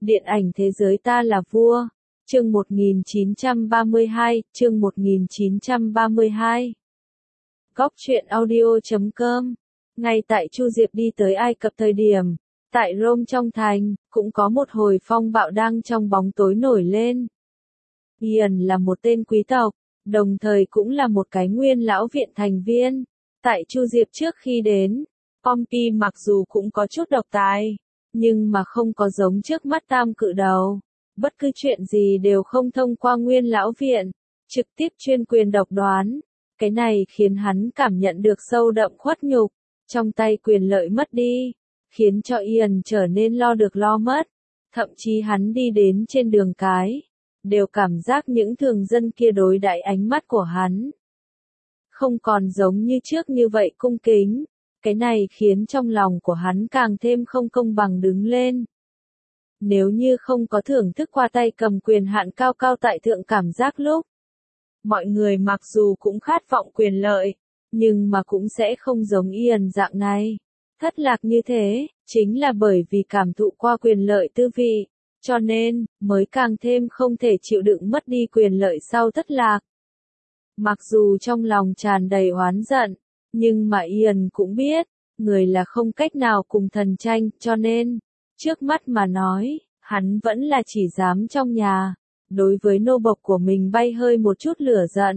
Điện ảnh thế giới ta là vua. Chương 1932, chương 1932. Góc truyện audio.com. Ngay tại Chu Diệp đi tới Ai Cập thời điểm, tại Rome trong thành, cũng có một hồi phong bạo đang trong bóng tối nổi lên. Ian là một tên quý tộc, đồng thời cũng là một cái nguyên lão viện thành viên. Tại Chu Diệp trước khi đến, Pompey mặc dù cũng có chút độc tài, nhưng mà không có giống trước mắt tam cự đầu. Bất cứ chuyện gì đều không thông qua nguyên lão viện, trực tiếp chuyên quyền độc đoán. Cái này khiến hắn cảm nhận được sâu đậm khuất nhục, trong tay quyền lợi mất đi, khiến cho Ian trở nên lo được lo mất. Thậm chí hắn đi đến trên đường cái, đều cảm giác những thường dân kia đối đãi ánh mắt của hắn không còn giống như trước như vậy cung kính. Cái này khiến trong lòng của hắn càng thêm không công bằng đứng lên. Nếu như không có thưởng thức qua tay cầm quyền hạn cao cao tại thượng cảm giác lúc, mọi người mặc dù cũng khát vọng quyền lợi, nhưng mà cũng sẽ không giống Ian dạng này. Thất lạc như thế, chính là bởi vì cảm thụ qua quyền lợi tư vị, cho nên, mới càng thêm không thể chịu đựng mất đi quyền lợi sau thất lạc. Mặc dù trong lòng tràn đầy oán giận, nhưng mà Ian cũng biết, người là không cách nào cùng thần tranh, cho nên, trước mắt mà nói, hắn vẫn là chỉ dám trong nhà, đối với nô bộc của mình bay hơi một chút lửa giận.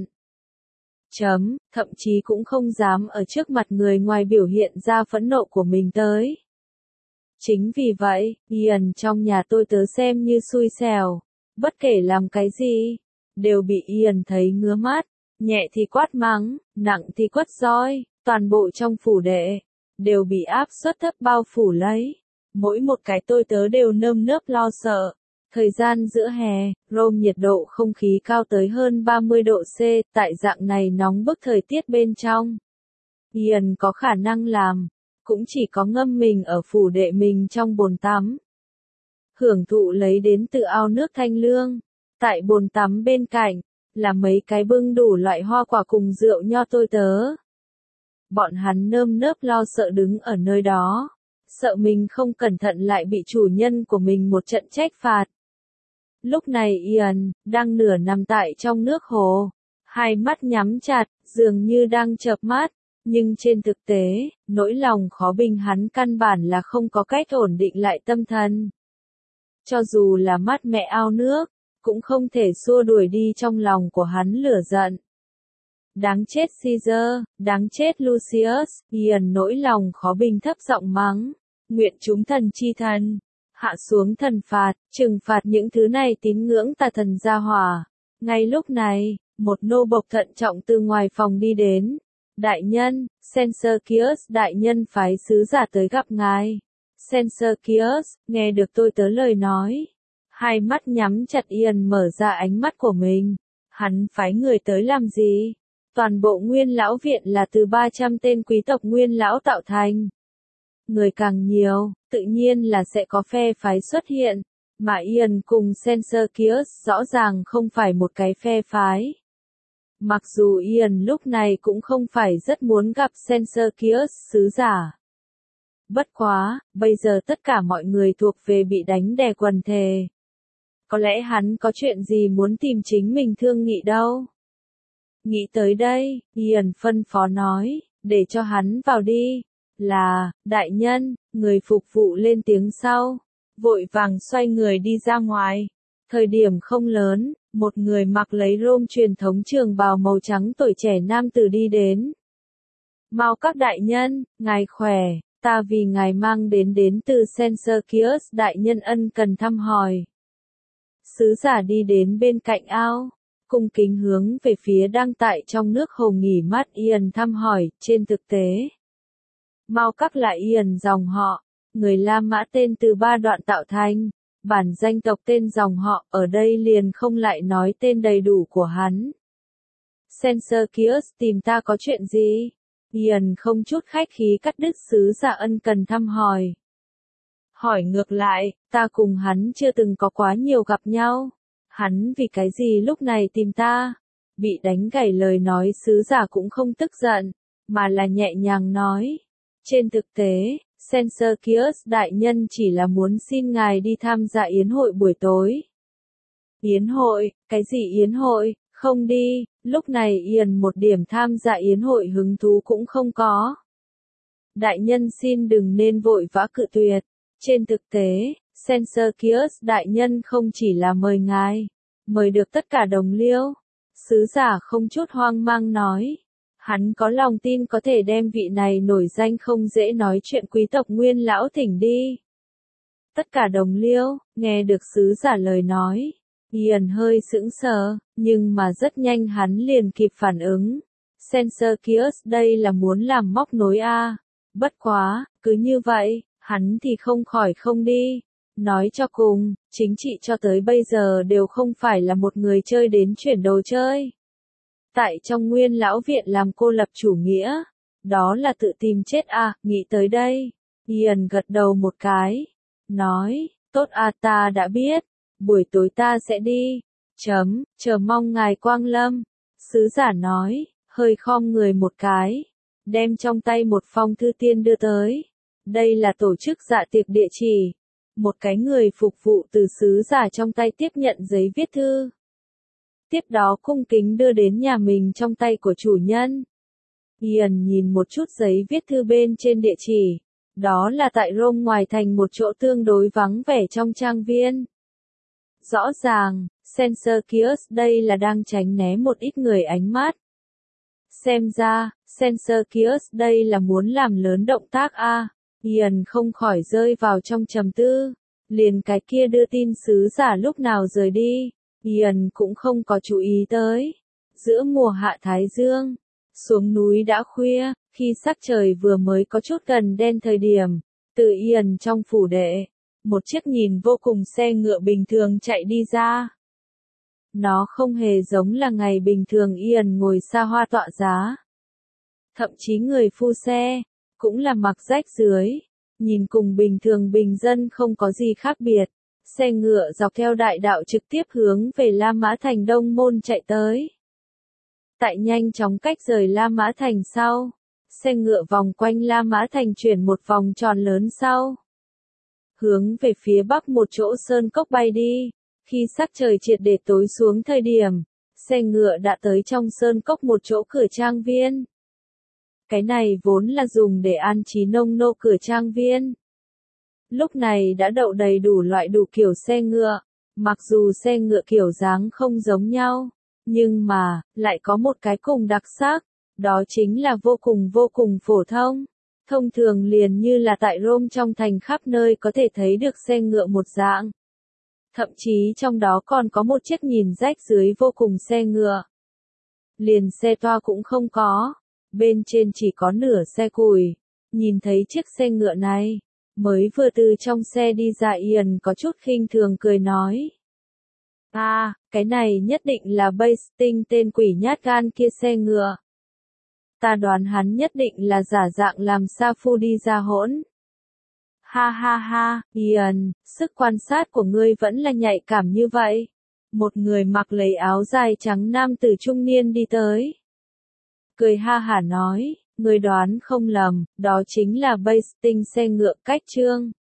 Thậm chí cũng không dám ở trước mặt người ngoài biểu hiện ra phẫn nộ của mình tới. Chính vì vậy, Ian trong nhà tôi tớ xem như xui xẻo, bất kể làm cái gì, đều bị Ian thấy ngứa mắt, nhẹ thì quát mắng, nặng thì quất roi, toàn bộ trong phủ đệ, đều bị áp suất thấp bao phủ lấy. Mỗi một cái tôi tớ đều nơm nớp lo sợ. Thời gian giữa hè, Rome nhiệt độ không khí cao tới hơn 30 độ C, tại dạng này nóng bức thời tiết bên trong. Ian có khả năng làm, cũng chỉ có ngâm mình ở phủ đệ mình trong bồn tắm. Hưởng thụ lấy đến từ ao nước thanh lương. Tại bồn tắm bên cạnh, là mấy cái bưng đủ loại hoa quả cùng rượu nho tôi tớ. Bọn hắn nơm nớp lo sợ đứng ở nơi đó, sợ mình không cẩn thận lại bị chủ nhân của mình một trận trách phạt. Lúc này Ian, đang nửa nằm tại trong nước hồ, hai mắt nhắm chặt, dường như đang chợp mắt, nhưng trên thực tế, nỗi lòng khó bình hắn căn bản là không có cách ổn định lại tâm thần. Cho dù là mát mẹ ao nước, cũng không thể xua đuổi đi trong lòng của hắn lửa giận. Đáng chết Caesar, đáng chết Lucius, Ian nỗi lòng khó bình thấp giọng mắng, nguyện chúng thần chi thần, hạ xuống thần phạt, trừng phạt những thứ này tín ngưỡng tà thần gia hỏa. Ngay lúc này, một nô bộc thận trọng từ ngoài phòng đi đến. Đại nhân, Censorcius đại nhân phái sứ giả tới gặp ngài. Censorcius, nghe được tôi tớ lời nói. Hai mắt nhắm chặt Ian mở ra ánh mắt của mình. Hắn phái người tới làm gì? Toàn bộ nguyên lão viện là từ 300 tên quý tộc nguyên lão tạo thành. Người càng nhiều, tự nhiên là sẽ có phe phái xuất hiện. Mà Ian cùng Censorcius rõ ràng không phải một cái phe phái. Mặc dù Ian lúc này cũng không phải rất muốn gặp Censorcius sứ giả. Bất quá, bây giờ tất cả mọi người thuộc về bị đánh đè quần thề. Có lẽ hắn có chuyện gì muốn tìm chính mình thương nghị đâu. Nghĩ tới đây, Ian phân phó nói, để cho hắn vào đi. Là, đại nhân, người phục vụ lên tiếng sau. Vội vàng xoay người đi ra ngoài. Thời điểm không lớn, một người mặc lấy Rome truyền thống trường bào màu trắng tuổi trẻ nam tử đi đến. Mau các đại nhân, ngài khỏe, ta vì ngài mang đến từ Censorcius đại nhân ân cần thăm hỏi. Sứ giả đi đến bên cạnh ao, cung kính hướng về phía đang tại trong nước hồ nghỉ mát Ian thăm hỏi, trên thực tế. Mau các là Ian dòng họ, người La Mã tên từ 3 đoạn tạo thành. Bản danh tộc tên dòng họ, ở đây liền không lại nói tên đầy đủ của hắn. Censorcius tìm ta có chuyện gì? Ian không chút khách khí cắt đứt sứ giả ân cần thăm hỏi. Hỏi ngược lại, ta cùng hắn chưa từng có quá nhiều gặp nhau. Hắn vì cái gì lúc này tìm ta? Bị đánh gãy lời nói sứ giả cũng không tức giận, mà là nhẹ nhàng nói. Trên thực tế, Censorkius đại nhân chỉ là muốn xin ngài đi tham gia yến hội buổi tối. Yến hội, cái gì yến hội, không đi, lúc này Ian một điểm tham gia yến hội hứng thú cũng không có. Đại nhân xin đừng nên vội vã cự tuyệt. Trên thực tế, Censorkius đại nhân không chỉ là mời ngài, mời được tất cả đồng liêu. Sứ giả không chút hoang mang nói. Hắn có lòng tin có thể đem vị này nổi danh không dễ nói chuyện quý tộc Nguyên lão thỉnh đi. Tất cả đồng liêu, nghe được sứ giả lời nói. Ian hơi sững sờ, nhưng mà rất nhanh hắn liền kịp phản ứng. Censorkius đây là muốn làm móc nối a. Bất quá, cứ như vậy, hắn thì không khỏi không đi. Nói cho cùng, chính trị cho tới bây giờ đều không phải là một người chơi đến chuyển đồ chơi. Tại trong Nguyên lão viện làm cô lập chủ nghĩa, đó là tự tìm chết à, nghĩ tới đây. Ian gật đầu một cái, nói, tốt à ta đã biết, buổi tối ta sẽ đi, chờ mong ngài quang lâm. Sứ giả nói, hơi khom người một cái, đem trong tay một phong thư tiên đưa tới. Đây là tổ chức dạ tiệc địa chỉ. Một cái người phục vụ từ sứ giả trong tay tiếp nhận giấy viết thư. Tiếp đó cung kính đưa đến nhà mình trong tay của chủ nhân. Ian nhìn một chút giấy viết thư bên trên địa chỉ. Đó là tại Rome ngoài thành một chỗ tương đối vắng vẻ trong trang viên. Rõ ràng, Censorkius đây là đang tránh né một ít người ánh mắt. Xem ra, Censorkius đây là muốn làm lớn động tác a. Ian không khỏi rơi vào trong trầm tư. Liền cái kia đưa tin sứ giả lúc nào rời đi, Ian cũng không có chú ý tới. Giữa mùa hạ thái dương, xuống núi đã khuya, khi sắc trời vừa mới có chút gần đen thời điểm, từ Ian trong phủ đệ, một chiếc nhìn vô cùng xe ngựa bình thường chạy đi ra. Nó không hề giống là ngày bình thường Ian ngồi xa hoa tọa giá. Thậm chí người phu xe, cũng là mặc rách dưới, nhìn cùng bình thường bình dân không có gì khác biệt. Xe ngựa dọc theo đại đạo trực tiếp hướng về La Mã Thành Đông Môn chạy tới. Tại nhanh chóng cách rời La Mã Thành sau, xe ngựa vòng quanh La Mã Thành chuyển một vòng tròn lớn sau. Hướng về phía bắc một chỗ sơn cốc bay đi. Khi sắc trời triệt để tối xuống thời điểm, xe ngựa đã tới trong sơn cốc một chỗ cửa trang viên. Cái này vốn là dùng để an trí nông nô cửa trang viên. Lúc này đã đậu đầy đủ loại đủ kiểu xe ngựa, mặc dù xe ngựa kiểu dáng không giống nhau, nhưng mà, lại có một cái cùng đặc sắc, đó chính là vô cùng phổ thông. Thông thường liền như là tại Rome trong thành khắp nơi có thể thấy được xe ngựa một dạng. Thậm chí trong đó còn có một chiếc nhìn rách dưới vô cùng xe ngựa. Liền xe toa cũng không có, bên trên chỉ có nửa xe cùi. Nhìn thấy chiếc xe ngựa này, mới vừa từ trong xe đi ra Ian có chút khinh thường cười nói. À, cái này nhất định là Basting tên quỷ nhát gan kia xe ngựa. Ta đoán hắn nhất định là giả dạng làm sa phu đi ra hỗn. Ha ha ha, Ian, sức quan sát của ngươi vẫn là nhạy cảm như vậy. Một người mặc lấy áo dài trắng nam tử trung niên đi tới. Cười ha hả nói, ngươi đoán không lầm, đó chính là Basting xe ngựa cách trương.